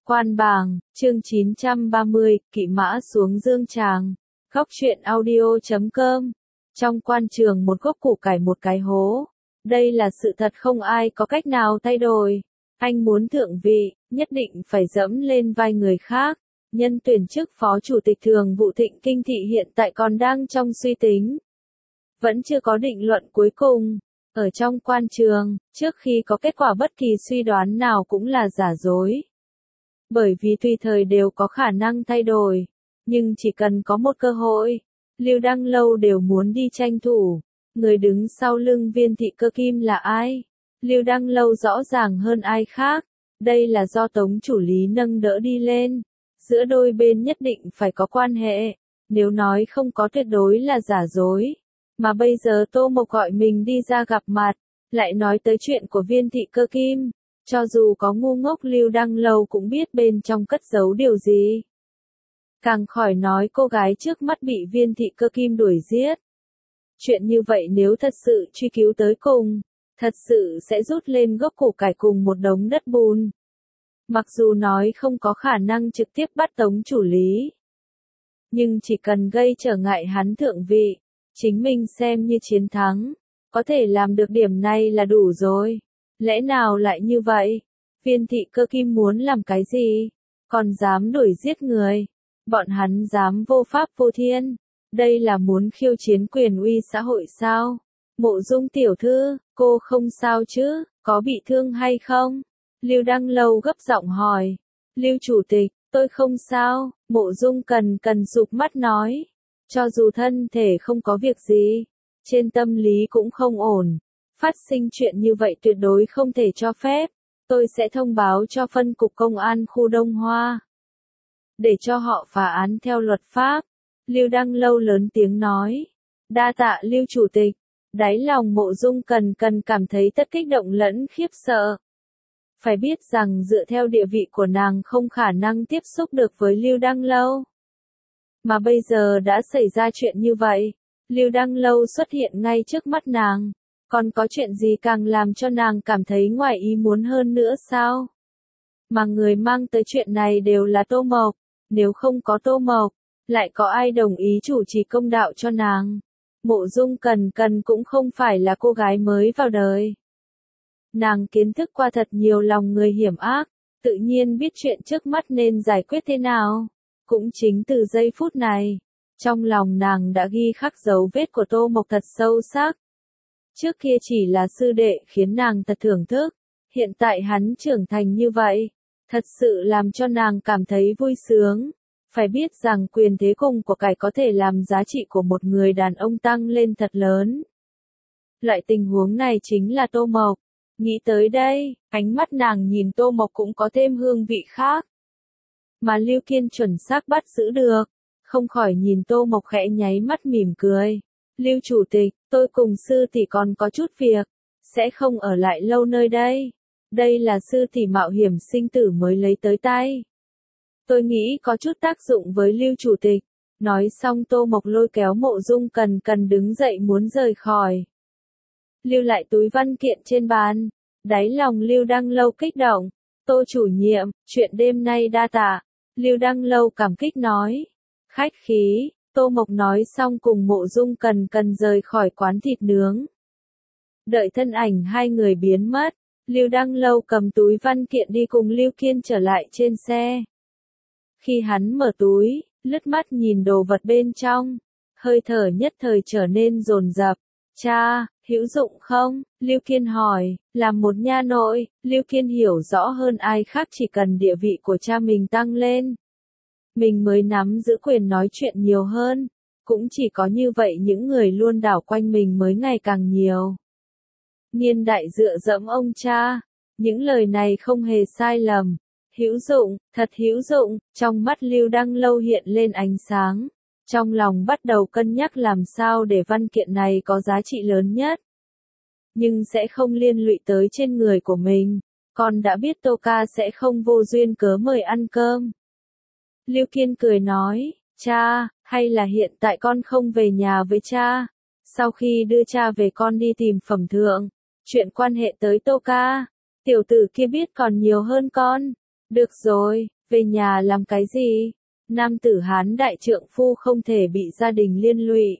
Quan Bàng, chương 930, kỵ mã xuống Dương Tràng. Góc truyện audio.com. Trong quan trường một gốc củ cải một cái hố. Đây là sự thật không ai có cách nào thay đổi. Anh muốn thượng vị, nhất định phải dẫm lên vai người khác. Nhân tuyển chức phó chủ tịch thường vụ Thịnh Kinh Thị hiện tại còn đang trong suy tính. Vẫn chưa có định luận cuối cùng. Ở trong quan trường, trước khi có kết quả bất kỳ suy đoán nào cũng là giả dối. Bởi vì tùy thời đều có khả năng thay đổi. Nhưng chỉ cần có một cơ hội, Lưu Đăng Lâu đều muốn đi tranh thủ. Người đứng sau lưng Viên Thị Cơ Kim là ai? Lưu Đăng Lâu rõ ràng hơn ai khác. Đây là do Tống chủ lý nâng đỡ đi lên. Giữa đôi bên nhất định phải có quan hệ. Nếu nói không có tuyệt đối là giả dối. Mà bây giờ Tô Mộc gọi mình đi ra gặp mặt, lại nói tới chuyện của Viên Thị Cơ Kim. Cho dù có ngu ngốc Lưu Đăng Lâu cũng biết bên trong cất giấu điều gì. Càng khỏi nói cô gái trước mắt bị Viên Thị Cơ Kim đuổi giết. Chuyện như vậy nếu thật sự truy cứu tới cùng, thật sự sẽ rút lên gốc củ cải cùng một đống đất bùn. Mặc dù nói không có khả năng trực tiếp bắt Tống chủ lý. Nhưng chỉ cần gây trở ngại hắn thượng vị, chính mình xem như chiến thắng. Có thể làm được điểm này là đủ rồi. Lẽ nào lại như vậy? Viên Thị Cơ Kim muốn làm cái gì? Còn dám đuổi giết người? Bọn hắn dám vô pháp vô thiên? Đây là muốn khiêu chiến quyền uy xã hội sao? Mộ Dung tiểu thư, cô không sao chứ? Có bị thương hay không? Lưu Đăng Lâu gấp giọng hỏi. Lưu chủ tịch, tôi không sao. Mộ Dung cần sụp mắt nói. Cho dù thân thể không có việc gì, trên tâm lý cũng không ổn. Phát sinh chuyện như vậy tuyệt đối không thể cho phép. Tôi sẽ thông báo cho phân cục công an khu Đông Hoa. Để cho họ phá án theo luật pháp. Lưu Đăng Lâu lớn tiếng nói. Đa tạ Lưu chủ tịch. Đáy lòng Mộ Dung cần cảm thấy tất kích động lẫn khiếp sợ. Phải biết rằng dựa theo địa vị của nàng không khả năng tiếp xúc được với Lưu Đăng Lâu. Mà bây giờ đã xảy ra chuyện như vậy. Lưu Đăng Lâu xuất hiện ngay trước mắt nàng. Còn có chuyện gì càng làm cho nàng cảm thấy ngoài ý muốn hơn nữa sao? Mà người mang tới chuyện này đều là Tô Mộc. Nếu không có Tô Mộc, lại có ai đồng ý chủ trì công đạo cho nàng? Mộ Dung cần cũng không phải là cô gái mới vào đời. Nàng kiến thức qua thật nhiều lòng người hiểm ác, tự nhiên biết chuyện trước mắt nên giải quyết thế nào. Cũng chính từ giây phút này, trong lòng nàng đã ghi khắc dấu vết của Tô Mộc thật sâu sắc. Trước kia chỉ là sư đệ khiến nàng thật thưởng thức, hiện tại hắn trưởng thành như vậy, thật sự làm cho nàng cảm thấy vui sướng. Phải biết rằng quyền thế cùng của cải có thể làm giá trị của một người đàn ông tăng lên thật lớn. Loại tình huống này chính là Tô Mộc. Nghĩ tới đây, ánh mắt nàng nhìn Tô Mộc cũng có thêm hương vị khác. Mà Lưu Kiên chuẩn xác bắt giữ được, không khỏi nhìn Tô Mộc khẽ nháy mắt mỉm cười. Lưu chủ tịch, tôi cùng sư tỷ còn có chút việc, sẽ không ở lại lâu nơi đây. Đây là sư tỷ mạo hiểm sinh tử mới lấy tới tay. Tôi nghĩ có chút tác dụng với Lưu chủ tịch. Nói xong Tô Mộc lôi kéo Mộ Dung cần đứng dậy muốn rời khỏi. Lưu lại túi văn kiện trên bàn. Đáy lòng Lưu Đăng Lâu kích động. Tô chủ nhiệm, chuyện đêm nay đa tạ. Lưu Đăng Lâu cảm kích nói. Khách khí. Tô Mộc nói xong cùng Mộ Dung cần rời khỏi quán thịt nướng. Đợi thân ảnh hai người biến mất, Lưu Đăng Lâu cầm túi văn kiện đi cùng Lưu Kiên trở lại trên xe. Khi hắn mở túi, lướt mắt nhìn đồ vật bên trong, hơi thở nhất thời trở nên dồn dập. Cha, hữu dụng không? Lưu Kiên hỏi. Làm một nha nội, Lưu Kiên hiểu rõ hơn ai khác chỉ cần địa vị của cha mình tăng lên, mình mới nắm giữ quyền nói chuyện nhiều hơn. Cũng chỉ có như vậy những người luôn đảo quanh mình mới ngày càng nhiều. Niên đại dựa dẫm ông cha. Những lời này không hề sai lầm. Hữu dụng, thật hữu dụng. Trong mắt Lưu Đăng Lâu hiện lên ánh sáng. Trong lòng bắt đầu cân nhắc làm sao để văn kiện này có giá trị lớn nhất. Nhưng sẽ không liên lụy tới trên người của mình. Con đã biết Tô ca sẽ không vô duyên cớ mời ăn cơm. Lưu Kiên cười nói, cha, hay là hiện tại con không về nhà với cha? Sau khi đưa cha về con đi tìm Phẩm Thượng. Chuyện quan hệ tới Tô ca. Tiểu tử kia biết còn nhiều hơn con. Được rồi, Về nhà làm cái gì? Nam tử Hán đại trượng phu không thể bị gia đình liên lụy.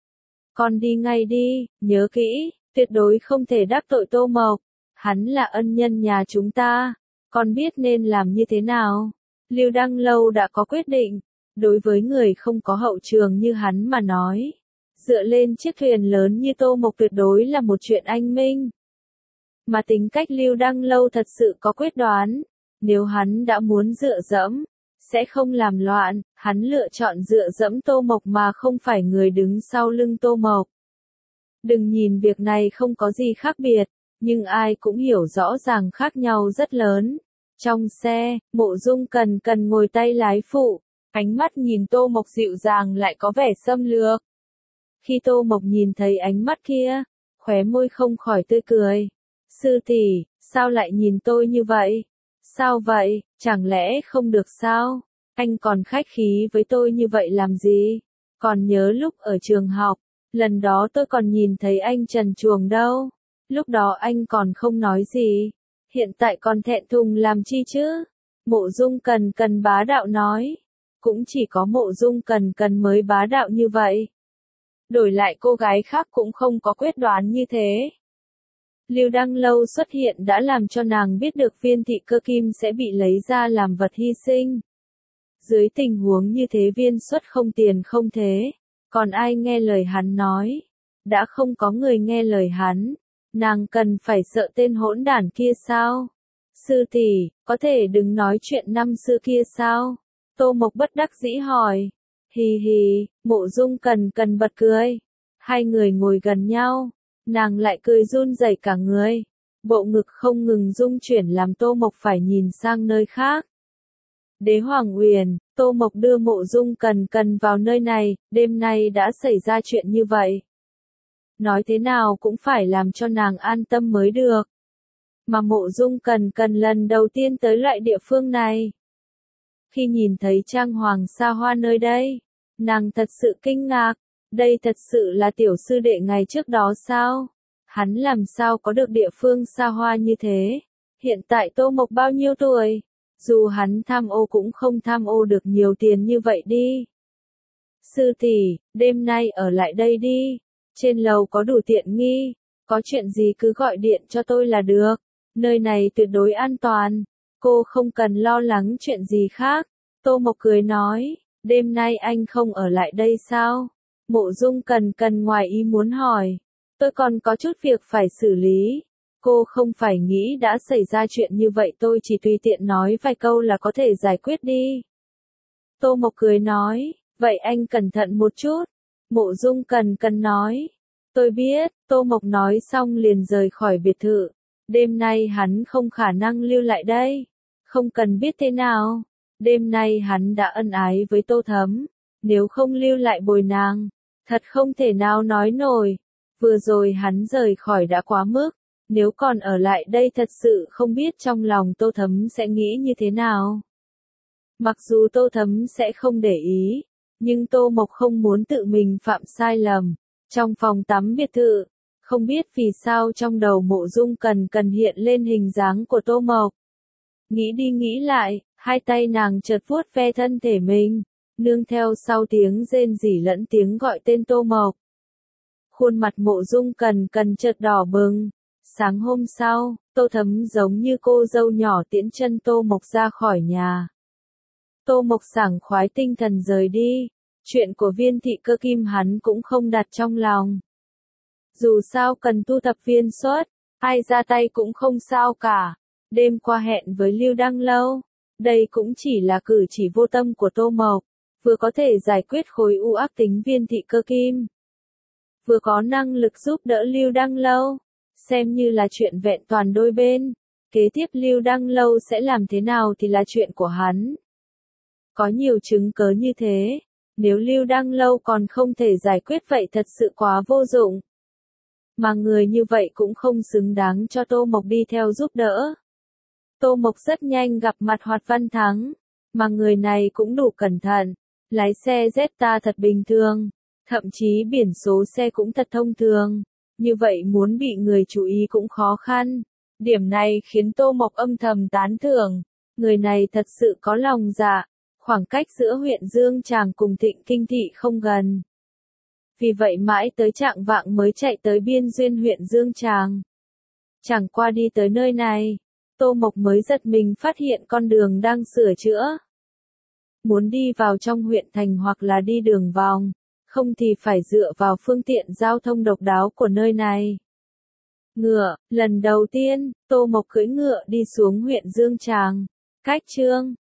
Con đi ngay đi, nhớ kỹ, tuyệt đối không thể đắc tội Tô Mộc. Hắn là ân nhân nhà chúng ta, con biết nên làm như thế nào. Lưu Đăng Lâu đã có quyết định, đối với người không có hậu trường như hắn mà nói. Dựa lên chiếc thuyền lớn như Tô Mộc tuyệt đối là một chuyện anh minh. Mà tính cách Lưu Đăng Lâu thật sự có quyết đoán, nếu hắn đã muốn dựa dẫm, sẽ không làm loạn, hắn lựa chọn dựa dẫm Tô Mộc mà không phải người đứng sau lưng Tô Mộc. Đừng nhìn việc này không có gì khác biệt, nhưng ai cũng hiểu rõ ràng khác nhau rất lớn. Trong xe, Mộ Dung Cần ngồi tay lái phụ, ánh mắt nhìn Tô Mộc dịu dàng lại có vẻ xâm lược. Khi Tô Mộc nhìn thấy ánh mắt kia, khóe môi không khỏi tươi cười. Sư tỷ, sao lại nhìn tôi như vậy? Sao vậy, chẳng lẽ không được sao? Anh còn khách khí với tôi như vậy làm gì? Còn nhớ lúc ở trường học, lần đó tôi còn nhìn thấy anh trần truồng đâu. Lúc đó anh còn không nói gì. Hiện tại còn thẹn thùng làm chi chứ? Mộ Dung Cần bá đạo nói. Cũng chỉ có Mộ Dung Cần mới bá đạo như vậy. Đổi lại cô gái khác cũng không có quyết đoán như thế. Lưu Đăng Lâu xuất hiện đã làm cho nàng biết được Viên Thị Cơ Kim sẽ bị lấy ra làm vật hy sinh. Dưới tình huống như thế Viên Xuất không tiền không thế, còn ai nghe lời hắn nói? Đã không có người nghe lời hắn, nàng cần phải sợ tên hỗn đản kia sao? Sư tỷ, có thể đừng nói chuyện năm xưa kia sao? Tô Mộc bất đắc dĩ hỏi. Hì hì, Mộ Dung Cần bật cười. Hai người ngồi gần nhau, nàng lại cười run rẩy cả người. Bộ ngực không ngừng rung chuyển làm Tô Mộc phải nhìn sang nơi khác. Đế Hoàng Uyển, Tô Mộc đưa Mộ Dung Cần vào nơi này, đêm nay đã xảy ra chuyện như vậy. Nói thế nào cũng phải làm cho nàng an tâm mới được. Mà Mộ Dung Cần lần đầu tiên tới loại địa phương này. Khi nhìn thấy trang hoàng xa hoa nơi đây, nàng thật sự kinh ngạc. Đây thật sự là tiểu sư đệ ngày trước đó sao? Hắn làm sao có được địa phương xa hoa như thế? Hiện tại Tô Mộc bao nhiêu tuổi? Dù hắn tham ô cũng không tham ô được nhiều tiền như vậy đi. Sư tỷ, đêm nay ở lại đây đi. Trên lầu có đủ tiện nghi. Có chuyện gì cứ gọi điện cho tôi là được. Nơi này tuyệt đối an toàn. Cô không cần lo lắng chuyện gì khác. Tô Mộc cười nói, đêm nay anh không ở lại đây sao? Mộ Dung Cần ngoài ý muốn hỏi. Tôi còn có chút việc phải xử lý. Cô không phải nghĩ đã xảy ra chuyện như vậy tôi chỉ tùy tiện nói vài câu là có thể giải quyết đi. Tô Mộc cười nói, vậy anh cẩn thận một chút. Mộ Dung Cần nói. Tôi biết, Tô Mộc nói xong liền rời khỏi biệt thự. Đêm nay hắn không khả năng lưu lại đây. Không cần biết thế nào. Đêm nay hắn đã ân ái với Tô Thấm. Nếu không lưu lại bồi nàng, thật không thể nào nói nổi. Vừa rồi hắn rời khỏi đã quá mức. Nếu còn ở lại đây thật sự không biết trong lòng Tô Thấm sẽ nghĩ như thế nào. Mặc dù Tô Thấm sẽ không để ý, nhưng Tô Mộc không muốn tự mình phạm sai lầm. Trong phòng tắm biệt thự, không biết vì sao trong đầu Mộ Dung Cần hiện lên hình dáng của Tô Mộc. Nghĩ đi nghĩ lại, hai tay nàng chợt vuốt ve thân thể mình, nương theo sau tiếng rên rỉ lẫn tiếng gọi tên Tô Mộc. Khuôn mặt Mộ Dung Cần chợt đỏ bừng. Sáng hôm sau, Tô Thấm giống như cô dâu nhỏ tiễn chân Tô Mộc ra khỏi nhà. Tô Mộc sảng khoái tinh thần rời đi. Chuyện của Viên Thị Cơ Kim hắn cũng không đặt trong lòng. Dù sao cần thu thập Viên Xuất, ai ra tay cũng không sao cả. Đêm qua hẹn với Lưu Đăng Lâu, đây cũng chỉ là cử chỉ vô tâm của Tô Mộc, vừa có thể giải quyết khối u ác tính Viên Thị Cơ Kim, vừa có năng lực giúp đỡ Lưu Đăng Lâu, xem như là chuyện vẹn toàn đôi bên. Kế tiếp Lưu Đăng Lâu sẽ làm thế nào thì là chuyện của hắn. Có nhiều chứng cớ như thế, nếu Lưu Đăng Lâu còn không thể giải quyết vậy thật sự quá vô dụng. Mà người như vậy cũng không xứng đáng cho Tô Mộc đi theo giúp đỡ. Tô Mộc rất nhanh gặp mặt Hoạt Văn Thắng, mà người này cũng đủ cẩn thận, lái xe Jetta thật bình thường, thậm chí biển số xe cũng thật thông thường, như vậy muốn bị người chú ý cũng khó khăn. Điểm này khiến Tô Mộc âm thầm tán thưởng. Người này thật sự có lòng dạ, khoảng cách giữa huyện Dương Tràng cùng Thịnh Kinh Thị không gần. Vì vậy mãi tới chạng vạng mới chạy tới biên duyên huyện Dương Tràng. Chẳng qua đi tới nơi này, Tô Mộc mới giật mình phát hiện con đường đang sửa chữa. Muốn đi vào trong huyện thành hoặc là đi đường vòng, không thì phải dựa vào phương tiện giao thông độc đáo của nơi này. Ngựa, lần đầu tiên, Tô Mộc cưỡi ngựa đi xuống huyện Dương Tràng. Cách Chương